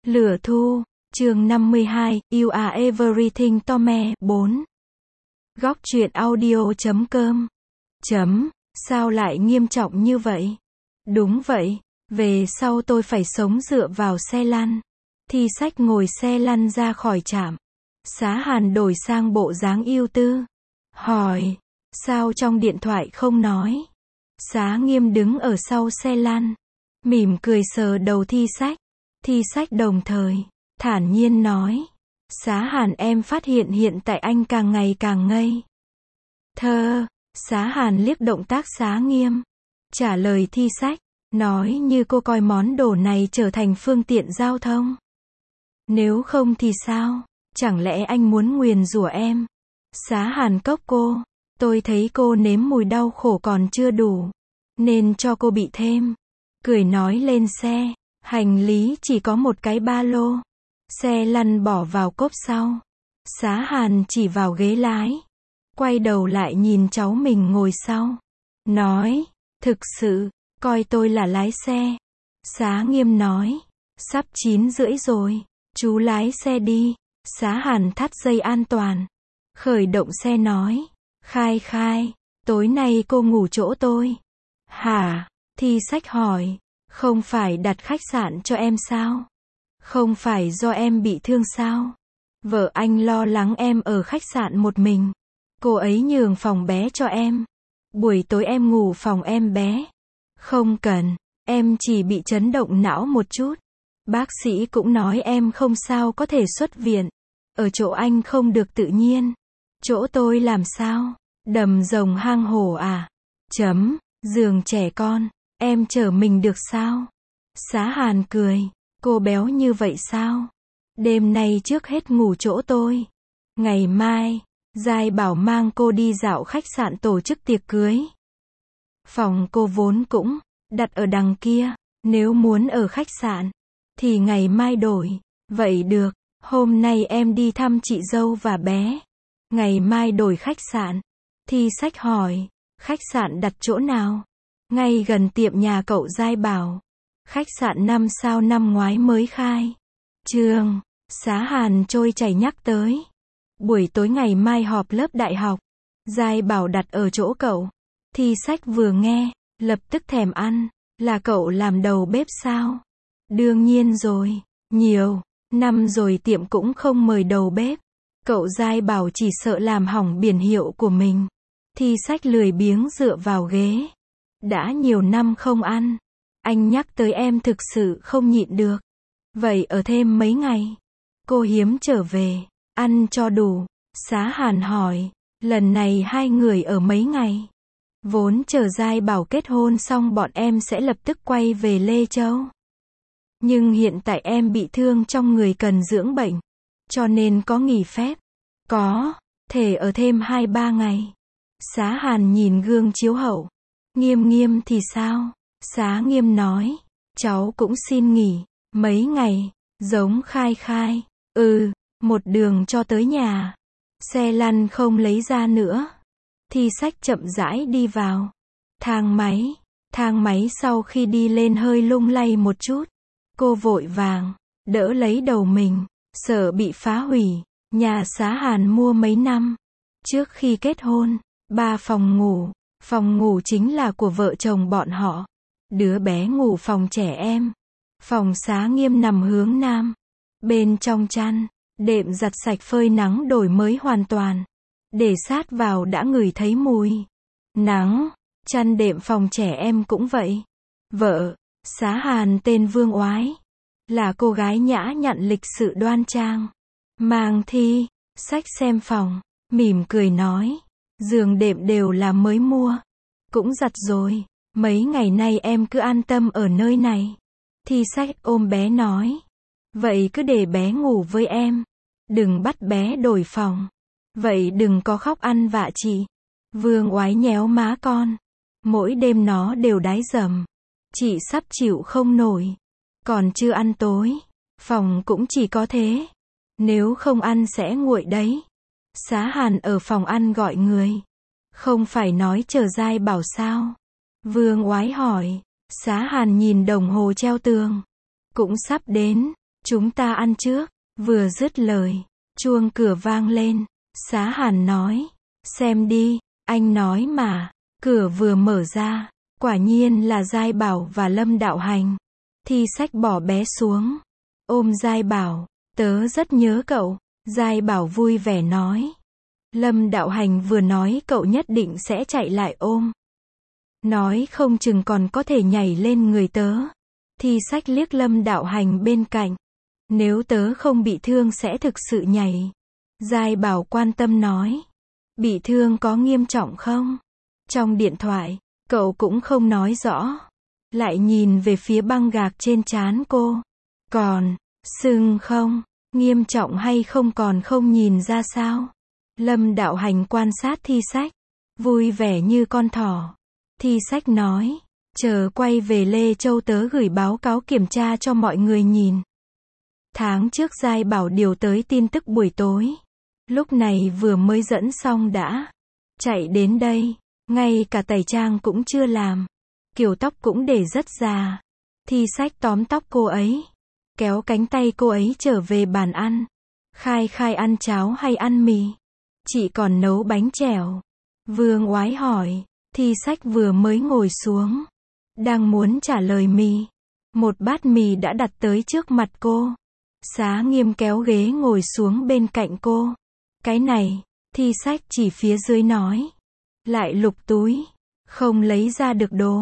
Lửa thu, chương 52, You Are Everything Tome 4. Góc truyện audio.com. Sao lại nghiêm trọng như vậy? Đúng vậy, về sau tôi phải sống dựa vào xe lăn. Thi Sách ngồi xe lăn ra khỏi trạm. Xá Hàn đổi sang bộ dáng ưu tư. Hỏi, sao trong điện thoại không nói? Xá Nghiêm đứng ở sau xe lăn. Mỉm cười sờ đầu Thi Sách. Thi Sách đồng thời, thản nhiên nói. Xá Hàn, em phát hiện hiện tại anh càng ngày càng ngây thơ. Xá Hàn liếc động tác Xá Nghiêm. Trả lời Thi Sách, nói như cô coi món đồ này trở thành phương tiện giao thông. Nếu không thì sao? Chẳng lẽ anh muốn nguyền rủa em? Xá Hàn cốc cô. Tôi thấy cô nếm mùi đau khổ còn chưa đủ, nên cho cô bị thêm. Cười nói lên xe. Hành lý chỉ có một cái ba lô. Xe lăn bỏ vào cốp sau. Xá Hàn chỉ vào ghế lái. Quay đầu lại nhìn cháu mình ngồi sau. Nói, thực sự, coi tôi là lái xe. Xá Nghiêm nói, sắp 9:30 rồi, chú lái xe đi. Xá Hàn thắt dây an toàn. Khởi động xe nói, khai, tối nay cô ngủ chỗ tôi. Hả? Thi Sách hỏi. Không phải đặt khách sạn cho em sao? Không phải do em bị thương sao? Vợ anh lo lắng em ở khách sạn một mình. Cô ấy nhường phòng bé cho em. Buổi tối em ngủ phòng em bé. Không cần, em chỉ bị chấn động não một chút. Bác sĩ cũng nói em không sao có thể xuất viện. Ở chỗ anh không được tự nhiên. Chỗ tôi làm sao? Đầm rồng hang hổ à? Giường trẻ con. Em chở mình được sao? Xá Hàn cười. Cô béo như vậy sao? Đêm nay trước hết ngủ chỗ tôi. Ngày mai, Giai bảo mang cô đi dạo khách sạn tổ chức tiệc cưới. Phòng cô vốn cũng đặt ở đằng kia. Nếu muốn ở khách sạn, thì ngày mai đổi. Vậy được, hôm nay em đi thăm chị dâu và bé. Ngày mai đổi khách sạn. Thi Sách hỏi, khách sạn đặt chỗ nào? Ngay gần tiệm nhà cậu Giai bảo. Khách sạn 5 sao năm ngoái mới khai. Xá Hàn trôi chảy nhắc tới. Buổi tối ngày mai họp lớp đại học. Giai bảo đặt ở chỗ cậu. Thi Sách vừa nghe, lập tức thèm ăn. Là cậu làm đầu bếp sao? Đương nhiên rồi. Nhiều năm rồi tiệm cũng không mời đầu bếp. Cậu Giai bảo chỉ sợ làm hỏng biển hiệu của mình. Thi Sách lười biếng dựa vào ghế. Đã nhiều năm không ăn. Anh nhắc tới em thực sự không nhịn được. Vậy ở thêm mấy ngày. Cô hiếm trở về. Ăn cho đủ. Xá Hàn hỏi. Lần này hai người ở mấy ngày? Vốn chờ Giai bảo kết hôn xong bọn em sẽ lập tức quay về Lê Châu. Nhưng hiện tại em bị thương trong người cần dưỡng bệnh. Cho nên có nghỉ phép. Có thể ở thêm 2-3 ngày. Xá Hàn nhìn gương chiếu hậu. Nghiêm thì sao? Xá Nghiêm nói, cháu cũng xin nghỉ mấy ngày, giống khai. Một đường cho tới nhà. Xe lăn không lấy ra nữa. Thi Sách chậm rãi đi vào. Thang máy sau khi đi lên hơi lung lay một chút. Cô vội vàng đỡ lấy đầu mình, sợ bị phá hủy. Nhà Xá Hàn mua mấy năm trước khi kết hôn, 3 phòng ngủ. Phòng ngủ chính là của vợ chồng bọn họ. Đứa bé ngủ phòng trẻ em. Phòng Xá Nghiêm nằm hướng nam. Bên trong chăn, đệm giặt sạch phơi nắng đổi mới hoàn toàn. Để sát vào đã ngửi thấy mùi nắng. Chăn đệm phòng trẻ em cũng vậy. Vợ Xá Hàn tên Vương Oái, là cô gái nhã nhặn lịch sự đoan trang. Mang Thi Sách xem phòng, mỉm cười nói. Giường đệm đều là mới mua. Cũng giặt rồi. Mấy ngày nay em cứ an tâm ở nơi này. Thi Sách ôm bé nói. Vậy cứ để bé ngủ với em. Đừng bắt bé đổi phòng. Vậy đừng có khóc ăn vạ chị. Vương Oái nhéo má con. Mỗi đêm nó đều đái dầm. Chị sắp chịu không nổi. Còn chưa ăn tối. Phòng cũng chỉ có thế. Nếu không ăn sẽ nguội đấy. Xá Hàn ở phòng ăn gọi người. Không phải nói chờ Giai bảo sao? Vương Oái hỏi. Xá Hàn nhìn đồng hồ treo tường. Cũng sắp đến. Chúng ta ăn trước. Vừa dứt lời, chuông cửa vang lên. Xá Hàn nói, xem đi, anh nói mà. Cửa vừa mở ra, quả nhiên là Giai Bảo và Lâm Đạo Hành. Thi Sách bỏ bé xuống, ôm Giai Bảo, tớ rất nhớ cậu. Giai Bảo vui vẻ nói. Lâm Đạo Hành vừa nói cậu nhất định sẽ chạy lại ôm. Nói không chừng còn có thể nhảy lên người tớ. Thi Sách liếc Lâm Đạo Hành bên cạnh. Nếu tớ không bị thương sẽ thực sự nhảy. Giai Bảo quan tâm nói. Bị thương có nghiêm trọng không? Trong điện thoại, cậu cũng không nói rõ. Lại nhìn về phía băng gạc trên trán cô. Còn, sưng không? Nghiêm trọng hay không còn không nhìn ra sao? Lâm Đạo Hành quan sát Thi Sách. Vui vẻ như con thỏ. Thi Sách nói. Chờ quay về Lê Châu tớ gửi báo cáo kiểm tra cho mọi người nhìn. Tháng trước Giai Bảo điều tới tin tức buổi tối. Lúc này vừa mới dẫn xong đã. Chạy đến đây. Ngay cả tẩy trang cũng chưa làm. Kiểu tóc cũng để rất già. Thi Sách tóm tóc cô ấy. Kéo cánh tay cô ấy trở về bàn ăn. Khai ăn cháo hay ăn mì? Chị còn nấu bánh chèo. Vương Oái hỏi. Thi Sách vừa mới ngồi xuống. Đang muốn trả lời mì. Một bát mì đã đặt tới trước mặt cô. Xá Nghiêm kéo ghế ngồi xuống bên cạnh cô. Cái này, Thi Sách chỉ phía dưới nói. Lại lục túi. Không lấy ra được đồ.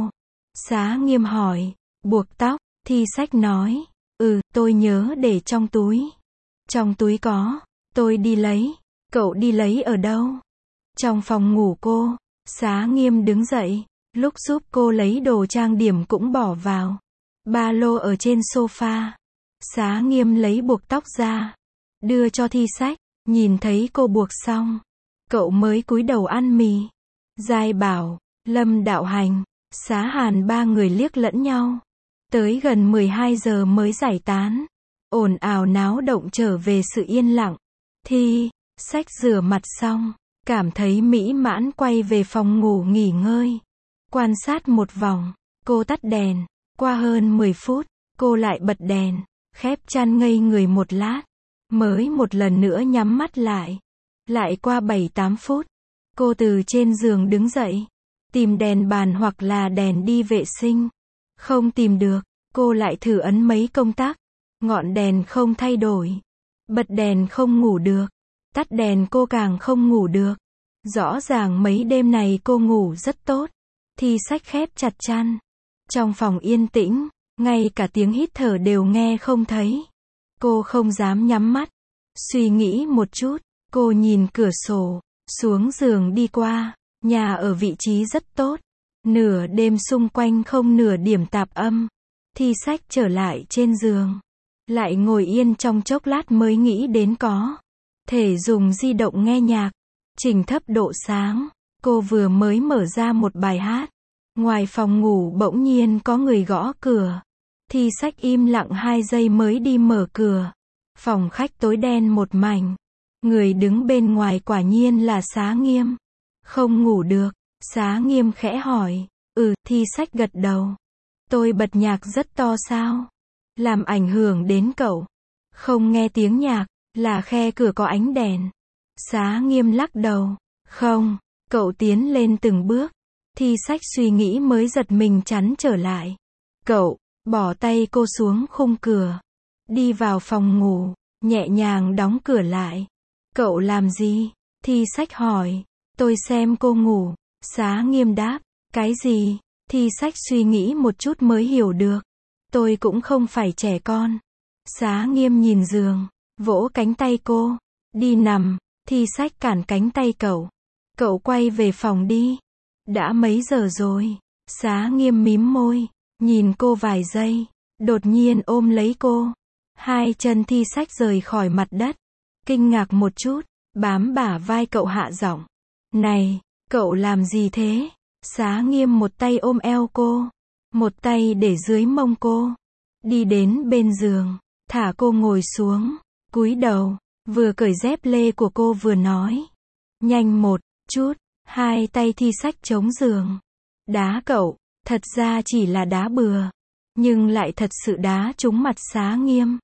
Xá Nghiêm hỏi. Buộc tóc. Thi Sách nói. Tôi nhớ để trong túi. Trong túi có. Tôi đi lấy. Cậu đi lấy ở đâu? Trong phòng ngủ cô. Xá Nghiêm đứng dậy. Lúc giúp cô lấy đồ trang điểm cũng bỏ vào. Ba lô ở trên sofa. Xá Nghiêm lấy buộc tóc ra. Đưa cho Thi Sách. Nhìn thấy cô buộc xong. Cậu mới cúi đầu ăn mì. Giai Bảo, Lâm Đạo Hành, Xá Hàn ba người liếc lẫn nhau. Tới gần 12 giờ mới giải tán. Ồn ào náo động trở về sự yên lặng. Thi Sách rửa mặt xong. Cảm thấy mỹ mãn quay về phòng ngủ nghỉ ngơi. Quan sát một vòng. Cô tắt đèn. Qua hơn 10 phút. Cô lại bật đèn. Khép chăn ngây người một lát. Mới một lần nữa nhắm mắt lại. Lại qua 7-8 phút. Cô từ trên giường đứng dậy. Tìm đèn bàn hoặc là đèn đi vệ sinh. Không tìm được. Cô lại thử ấn mấy công tắc. Ngọn đèn không thay đổi. Bật đèn không ngủ được. Tắt đèn cô càng không ngủ được. Rõ ràng mấy đêm này cô ngủ rất tốt. Thi Sách khép chặt chăn. Trong phòng yên tĩnh. Ngay cả tiếng hít thở đều nghe không thấy. Cô không dám nhắm mắt. Suy nghĩ một chút. Cô nhìn cửa sổ. Xuống giường đi qua. Nhà ở vị trí rất tốt. Nửa đêm xung quanh không nửa điểm tạp âm. Thi Sách trở lại trên giường. Lại ngồi yên trong chốc lát mới nghĩ đến có thể dùng di động nghe nhạc. Chỉnh thấp độ sáng. Cô vừa mới mở ra một bài hát. Ngoài phòng ngủ bỗng nhiên có người gõ cửa. Thi Sách im lặng 2 giây mới đi mở cửa. Phòng khách tối đen một mảnh. Người đứng bên ngoài quả nhiên là Xá Nghiêm. Không ngủ được. Xá Nghiêm khẽ hỏi. Thi Sách gật đầu. Tôi bật nhạc rất to sao? Làm ảnh hưởng đến cậu? Không nghe tiếng nhạc, là khe cửa có ánh đèn. Xá Nghiêm lắc đầu. Không, cậu tiến lên từng bước. Thi Sách suy nghĩ mới giật mình chắn trở lại. Cậu, bỏ tay cô xuống khung cửa. Đi vào phòng ngủ, nhẹ nhàng đóng cửa lại. Cậu làm gì? Thi Sách hỏi. Tôi xem cô ngủ. Xá Nghiêm đáp. Cái gì? Thi Sách suy nghĩ một chút mới hiểu được. Tôi cũng không phải trẻ con. Xá Nghiêm nhìn giường, vỗ cánh tay cô. Đi nằm. Thi Sách cản cánh tay cậu. Cậu quay về phòng đi. Đã mấy giờ rồi? Xá Nghiêm mím môi, nhìn cô vài giây. Đột nhiên ôm lấy cô. Hai chân Thi Sách rời khỏi mặt đất. Kinh ngạc một chút, bám bả vai cậu hạ giọng. Này, cậu làm gì thế? Xá Nghiêm một tay ôm eo cô. Một tay để dưới mông cô. Đi đến bên giường. Thả cô ngồi xuống. Cúi đầu. Vừa cởi dép lê của cô vừa nói. Nhanh một chút. Hai tay Thi Sách chống giường. Đá cậu. Thật ra chỉ là đá bừa. Nhưng lại thật sự đá trúng mặt Xá Nghiêm.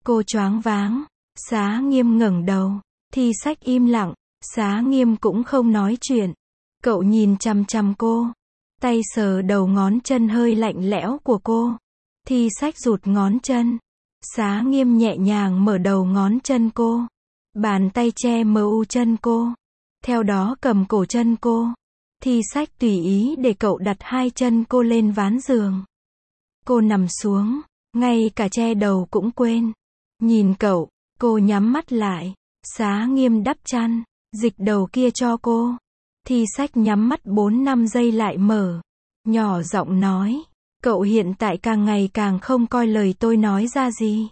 Cô choáng váng. Xá Nghiêm ngẩng đầu. Thi Sách im lặng. Xá Nghiêm cũng không nói chuyện. Cậu nhìn chằm chằm cô. Tay sờ đầu ngón chân hơi lạnh lẽo của cô. Thi Sách rụt ngón chân. Xá Nghiêm nhẹ nhàng mở đầu ngón chân cô. Bàn tay che mờ u chân cô. Theo đó cầm cổ chân cô. Thi Sách tùy ý để cậu đặt hai chân cô lên ván giường. Cô nằm xuống, ngay cả che đầu cũng quên. Nhìn cậu, cô nhắm mắt lại. Xá Nghiêm đắp chăn, dịch đầu kia cho cô. Thi Sách nhắm mắt 4-5 giây lại mở. Nhỏ giọng nói, cậu hiện tại càng ngày càng không coi lời tôi nói ra gì.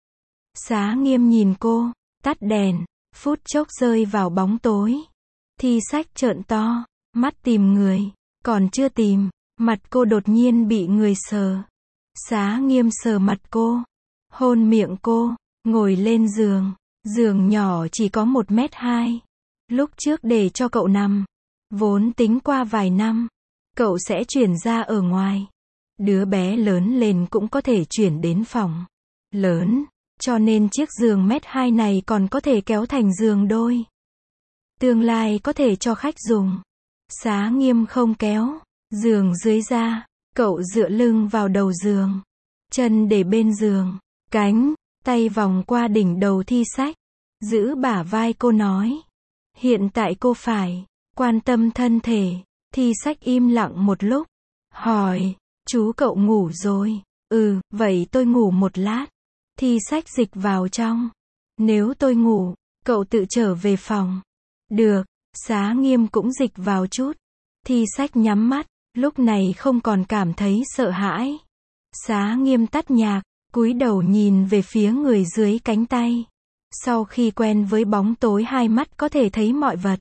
Xá Nghiêm nhìn cô, tắt đèn, phút chốc rơi vào bóng tối. Thi Sách trợn to, mắt tìm người, còn chưa tìm, mặt cô đột nhiên bị người sờ. Xá Nghiêm sờ mặt cô, hôn miệng cô, ngồi lên giường. Giường nhỏ chỉ có 1m2. Lúc trước để cho cậu nằm. Vốn tính qua vài năm, cậu sẽ chuyển ra ở ngoài. Đứa bé lớn lên cũng có thể chuyển đến phòng lớn, cho nên chiếc giường 1m2 này còn có thể kéo thành giường đôi. Tương lai có thể cho khách dùng. Xá Nghiêm không kéo giường dưới ra, cậu dựa lưng vào đầu giường, chân để bên giường, cánh tay vòng qua đỉnh đầu Thi Sách, giữ bả vai cô nói, hiện tại cô phải quan tâm thân thể. Thi Sách im lặng một lúc, hỏi, chú cậu ngủ rồi? Ừ, vậy tôi ngủ một lát. Thi Sách dịch vào trong. Nếu tôi ngủ, cậu tự trở về phòng. Được. Xá Nghiêm cũng dịch vào chút. Thi Sách nhắm mắt, lúc này không còn cảm thấy sợ hãi. Xá Nghiêm tắt nhạc, cúi đầu nhìn về phía người dưới cánh tay. Sau khi quen với bóng tối hai mắt có thể thấy mọi vật.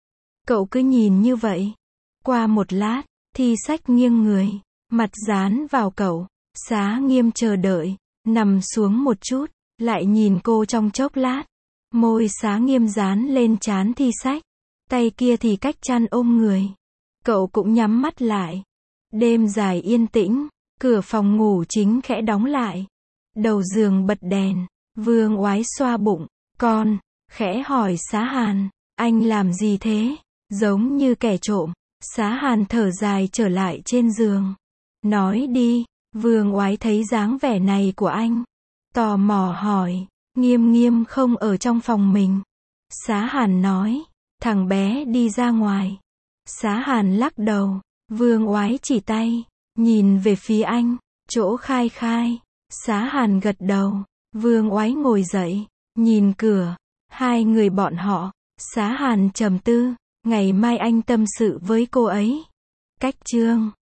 Cậu cứ nhìn như vậy. Qua một lát, Thi Sách nghiêng người, mặt dán vào cậu. Xá Nghiêm chờ đợi, nằm xuống một chút, lại nhìn cô trong chốc lát. Môi Xá Nghiêm dán lên trán Thi Sách, tay kia thì cách chăn ôm người. Cậu cũng nhắm mắt lại. Đêm dài yên tĩnh, cửa phòng ngủ chính khẽ đóng lại. Đầu giường bật đèn, Vương Oái xoa bụng, con, khẽ hỏi Xá Hàn, anh làm gì thế? Giống như kẻ trộm. Xá Hàn thở dài trở lại trên giường. Nói đi. Vương Oái thấy dáng vẻ này của anh, tò mò hỏi, Nghiêm Nghiêm không ở trong phòng mình. Xá Hàn nói, thằng bé đi ra ngoài. Xá Hàn lắc đầu. Vương Oái chỉ tay, nhìn về phía anh, chỗ khai khai. Xá Hàn gật đầu. Vương Oái ngồi dậy, nhìn cửa. Hai người bọn họ. Xá Hàn trầm tư, ngày mai anh tâm sự với cô ấy. Cách chương